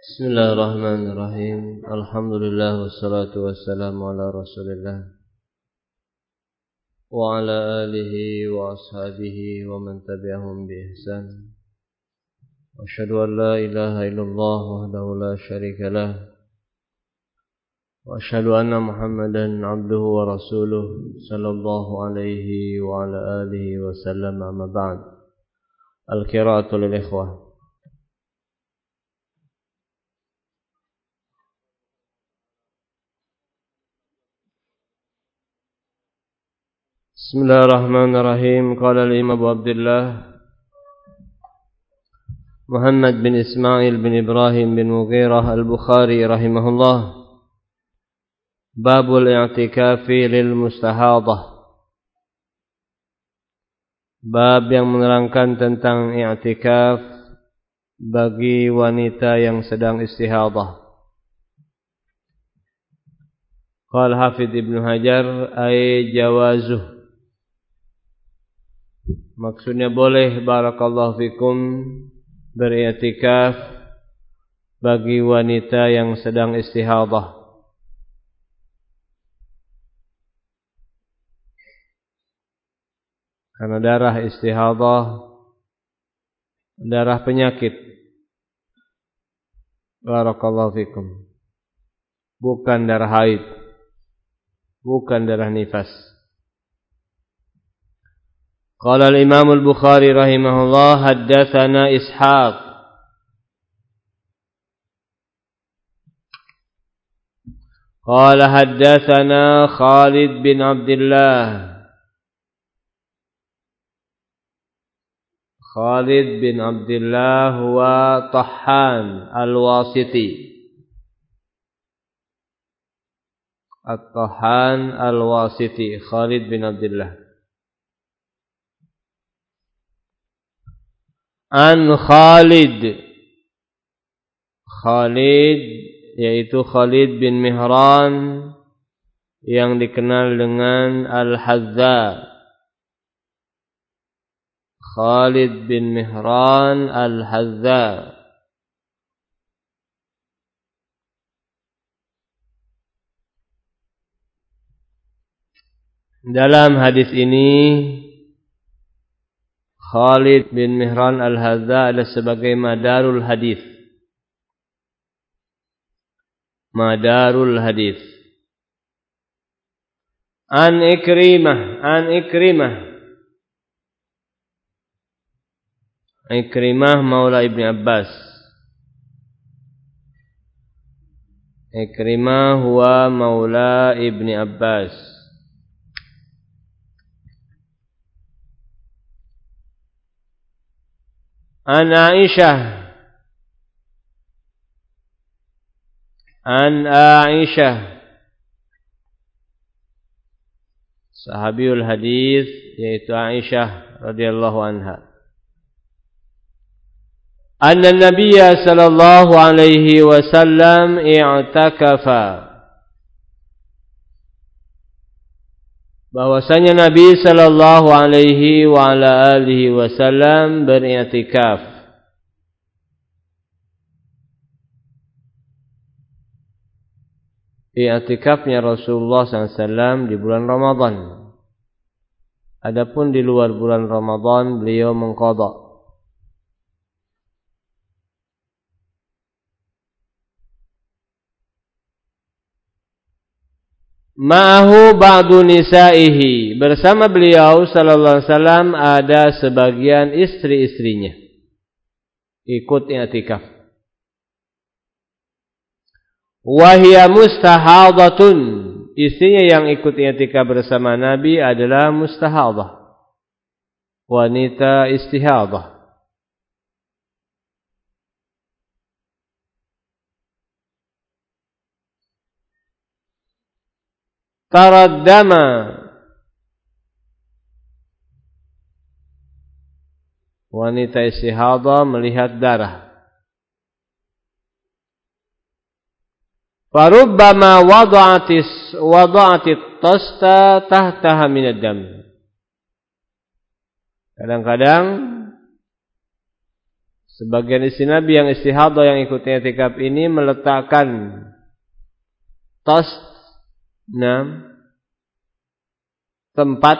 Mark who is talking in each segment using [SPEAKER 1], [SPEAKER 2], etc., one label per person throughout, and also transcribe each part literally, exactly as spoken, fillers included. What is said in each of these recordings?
[SPEAKER 1] Bismillahirrahmanirrahim. Alhamdulillah wassalatu wassalamu ala Rasulillah wa ala alihi wa ashabihi wa man tabi'ahum bi ihsan. Asyhadu an la ilaha illallah wahdahu la syarika lah wa asyhadu anna Muhammadan abduhu wa rasuluh sallallahu alaihi wa ala alihi wa sallam. Amma ba'd. Al-qira'atu lil ikhwah. Bismillahirrahmanirrahim. Qala al-Imam Abu Abdullah Muhammad bin Ismail bin Ibrahim bin Mughirah al-Bukhari rahimahullah, Babul i'tikafi lil mustahadah. Bab yang menerangkan tentang i'tikaf bagi wanita yang sedang istihadah. Qala Hafidz Ibnu Hajar ay jawazuh. Maksudnya boleh, barakallahu fikum, beriktikaf bagi wanita yang sedang istihadah. Karena darah istihadah darah penyakit, barakallahu fikum, bukan darah haid, bukan darah nifas. Qala al-Imam al-Bukhari rahimahullah, haddatsana Ishaq Qala haddatsana Khalid bin Abdullah Khalid bin Abdullah huwa Tahhan al-Wasiti At-Tahhan al-Wasiti Khalid bin Abdullah An Khalid Khalid yaitu Khalid bin Mihran yang dikenal dengan Al-Hazza. Khalid bin Mihran Al-Hazza dalam hadis ini Khalid bin Mihran Al-Hazza adalah sebagai madarul hadis. Madarul hadis. An Ikrimah, an Ikrimah. Ikrimah maula Ibn Abbas. Ikrimah huwa maula Ibn Abbas. An Aisyah An Aisyah sahabiul hadis yaitu Aisyah radhiyallahu anha, anna Nabiyya sallallahu alaihi wasallam i'takafa, bahwasanya Nabi sallallahu alaihi wa ala alihi wasallam beriktikaf. Iktikafnya Rasulullah sallallahu alaihi wasallam di bulan Ramadan. Adapun di luar bulan Ramadan beliau mengqadha. Ma'ahu ba'du nisa'ihi, bersama beliau sallallahu alaihi wasallam ada sebagian istri-istrinya ikut i'tikaf. Wa hiya mustahadatun, istrinya yang ikut i'tikaf bersama Nabi adalah mustahadah, wanita istihadah. Taraddama, wanita istihadah melihat darah. Farubbama wada'atis wada'atit tasta tahtaha minad dam. Kadang-kadang Sebagian istri Nabi yang istihadah yang ikut i'tikaf ini meletakkan tas enam tempat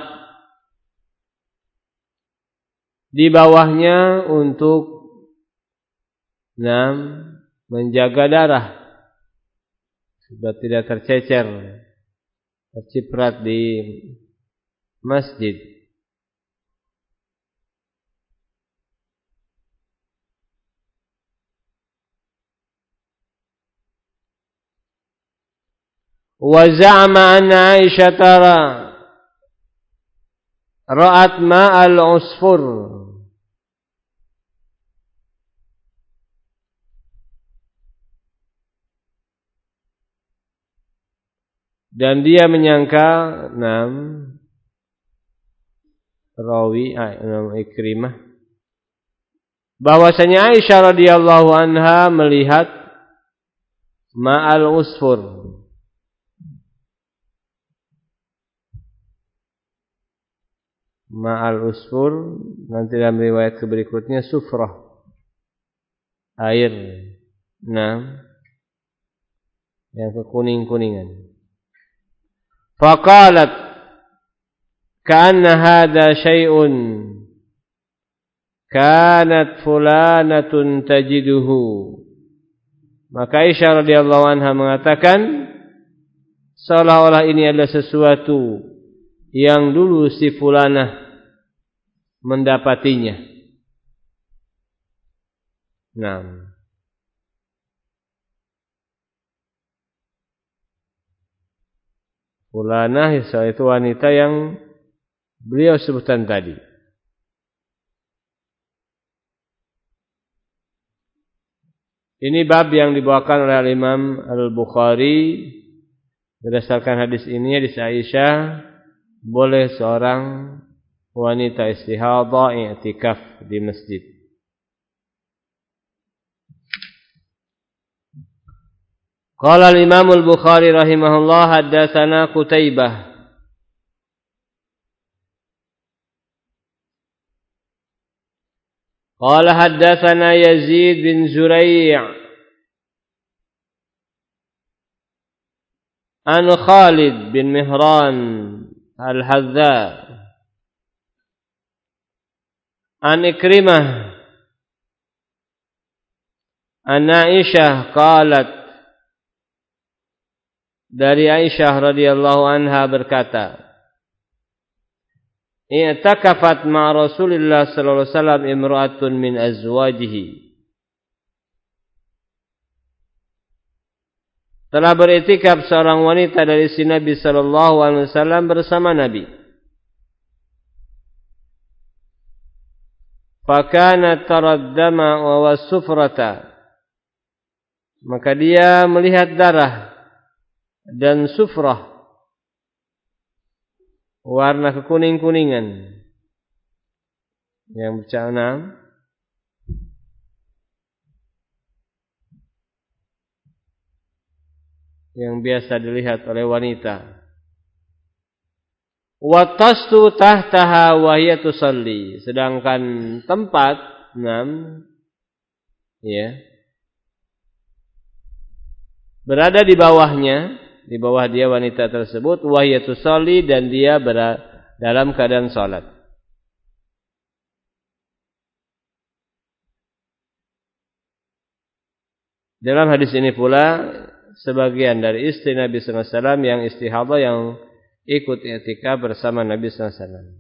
[SPEAKER 1] di bawahnya untuk enam menjaga darah supaya tidak tercecer, terciprat di masjid. Wa za'ama anna Aisyah tara ra'at ma'al usfur. Dan dia menyangka enam rawi enam Ikrimah bahwasanya Aisyah radhiyallahu anha melihat ma'al usfur. Ma'al usfur nanti dalam riwayat berikutnya sufrah, air enam yang kekuning-kuningan. Faqalat ka'anna hadha syai'un kanat fulanatun tajiduhu. Maka Aisyah radhiyallahu anha mengatakan seolah-olah ini adalah sesuatu yang dulu si fulanah mendapatinya. Nah, fulanah itu wanita yang beliau sebutkan tadi. Ini bab yang dibawakan oleh Imam Al-Bukhari berdasarkan hadis ini, hadis Aisyah, boleh seorang wanita istihadah i'tikaf di masjid. Qala al-Imam al-Bukhari rahimahullah haddatsana Qutaibah qala haddatsana Yazid bin Zurai' an Khalid bin Mihran al-Hadza an Ikrimah an Aisyah qalat, dari Aisyah radhiyallahu anha berkata, i'takafat ma Rasulillah sallallahu alaihi wasallam imra'atun min azwajihi. Telah beriktikaf seorang wanita dari istri Nabi sallallahu alaihi wasallam bersama Nabi. Fakana taraddama wa wasufrata. Maka dia melihat darah dan sufrah, warna kekuning-kuningan yang bercana, yang biasa dilihat oleh wanita. Wa tastu tahtaha wa hiya tusalli. Sedangkan tempat enam ya berada di bawahnya, di bawah dia wanita tersebut, wa hiya tusalli, dan dia berada dalam keadaan salat. Dalam hadis ini pula sebagian dari istri Nabi sallallahu alaihi wasallam yang istihadah yang ikut i'tikaf bersama Nabi sallallahu alaihi wasallam.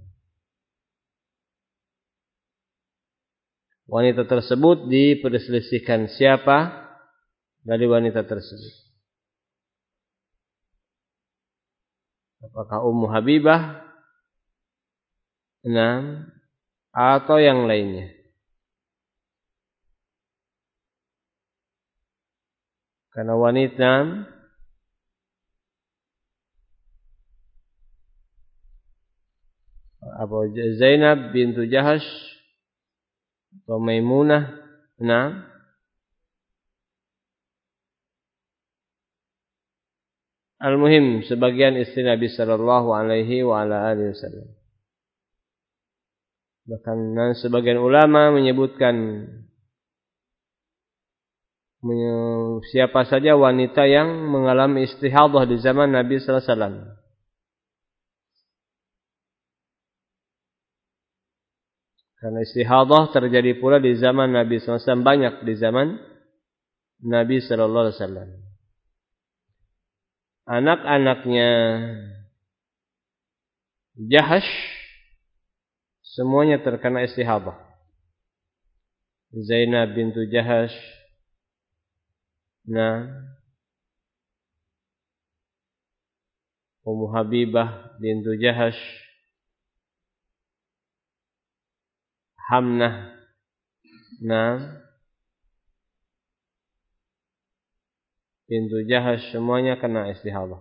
[SPEAKER 1] Wanita tersebut diperselisihkan siapa dari wanita tersebut. Apakah Ummu Habibah enam atau yang lainnya? Karena wanita Abu Zainab bintu Jahash atau Maimunah enam al-muhim sebagian istri Nabi sallallahu alaihi wa ala alihi wasallam. Bahkan sebagian ulama menyebutkan siapa saja wanita yang mengalami istihadah di zaman Nabi sallallahu alaihi wasallam. Karena istihadah terjadi pula di zaman Nabi sallallahu alaihi wasallam, banyak di zaman Nabi sallallahu alaihi wasallam. Anak-anaknya Jahash semuanya terkena istihadah. Zainab bintu Jahash, nah, Ummu Habibah bintu Jahash, Hamnah, nah, bintu Jahash semuanya kena istihadah.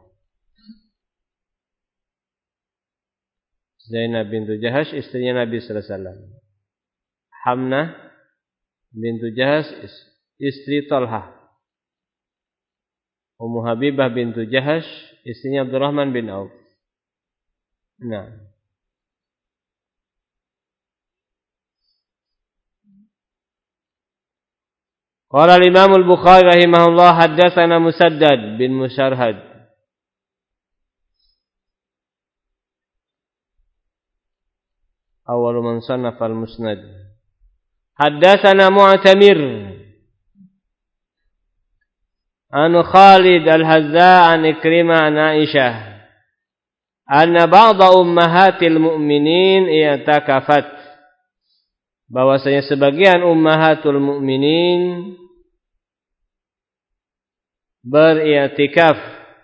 [SPEAKER 1] Zainab bintu Jahash istrinya Nabi sallallahu alaihi wasallam. Hamnah bintu Jahash istri Talhah. Ummu Habibah bintu Jahash istrinya Abdurrahman bin Auf. Nah, qala al-Imam al-Bukhari rahimahullah haddatsana Musaddad bin Musarhad awal man sannafa al-Musnad. Haddatsana Mu'tamir an Khalid al-Hazza an Ikrimah an Aisyah anna ba'dha ummahatil mu'minin i'takafat, bahwasanya sebagian ummahatul mu'minin beriktikaf,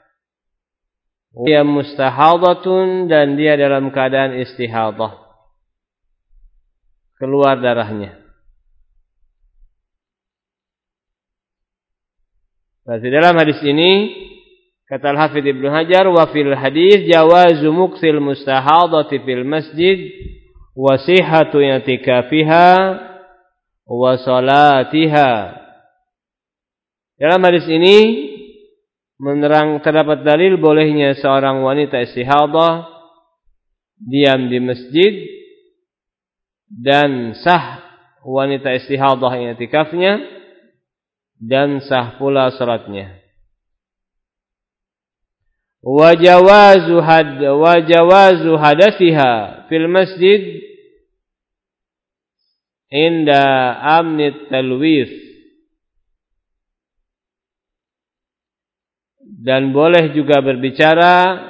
[SPEAKER 1] dia mustahadatun, dan dia dalam keadaan istihadah, keluar darahnya. Berarti dalam hadis ini kata Al-Hafidz Ibnu Hajar, wa fil hadis jawazu muksil mustahadati fil masjid wa sihhatu i'tikafiha wa salatiha. Dalam hadis ini menerang terdapat dalil bolehnya seorang wanita istihadah diam di masjid, dan sah wanita istihadah i'tikafnya, dan sah pula salatnya. Wa jawazu had wa jawazu hadathiha fil masjid inda amnit talwith, dan boleh juga berbicara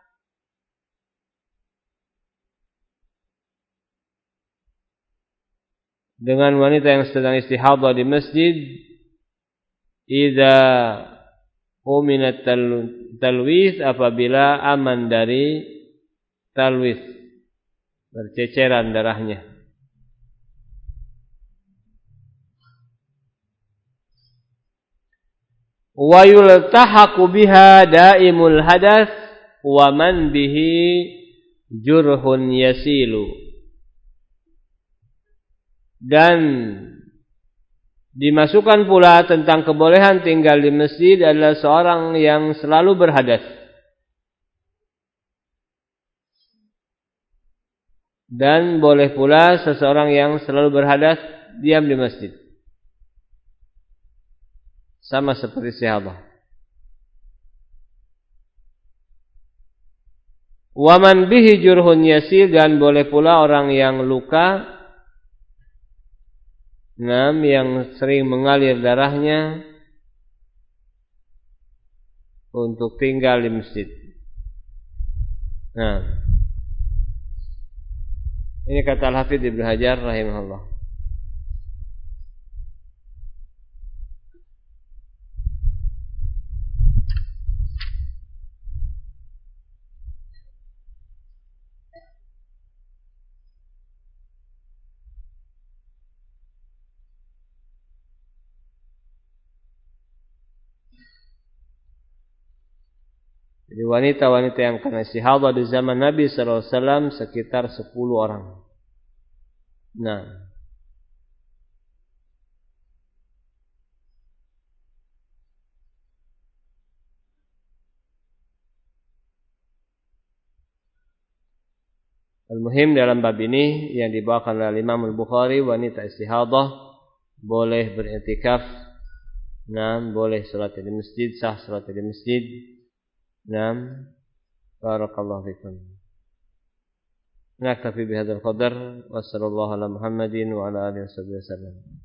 [SPEAKER 1] dengan wanita yang sedang istihadah di masjid idza uminat talwith, apabila aman dari talwith, berceceran darahnya. Wa yultahaqu biha daimul hadath wa man bihi jurhun yasilu, dan dimasukkan pula tentang kebolehan tinggal di masjid adalah seorang yang selalu berhadas, dan boleh pula seseorang yang selalu berhadas diam di masjid, sama seperti istihadah. Wa man bihi jurhun yasir, dan boleh pula orang yang luka, Nam yang sering mengalir darahnya, untuk tinggal di masjid. Nah, ini kata Al-Hafidz Ibnu Hajar rahimahullah. Jadi wanita-wanita yang kena istihadah di zaman Nabi sallallahu alaihi wasallam sekitar sepuluh orang. Nah, al-muhim dalam bab ini yang dibawakan oleh Imam Al-Bukhari, wanita istihadah boleh beriktikaf, Naam, boleh salat di masjid, sah salat di masjid. Naam, barakallahu fikum. Naktafi bihadzal qadar wa sallallahu ala Muhammadin wa ala alihi wasallam.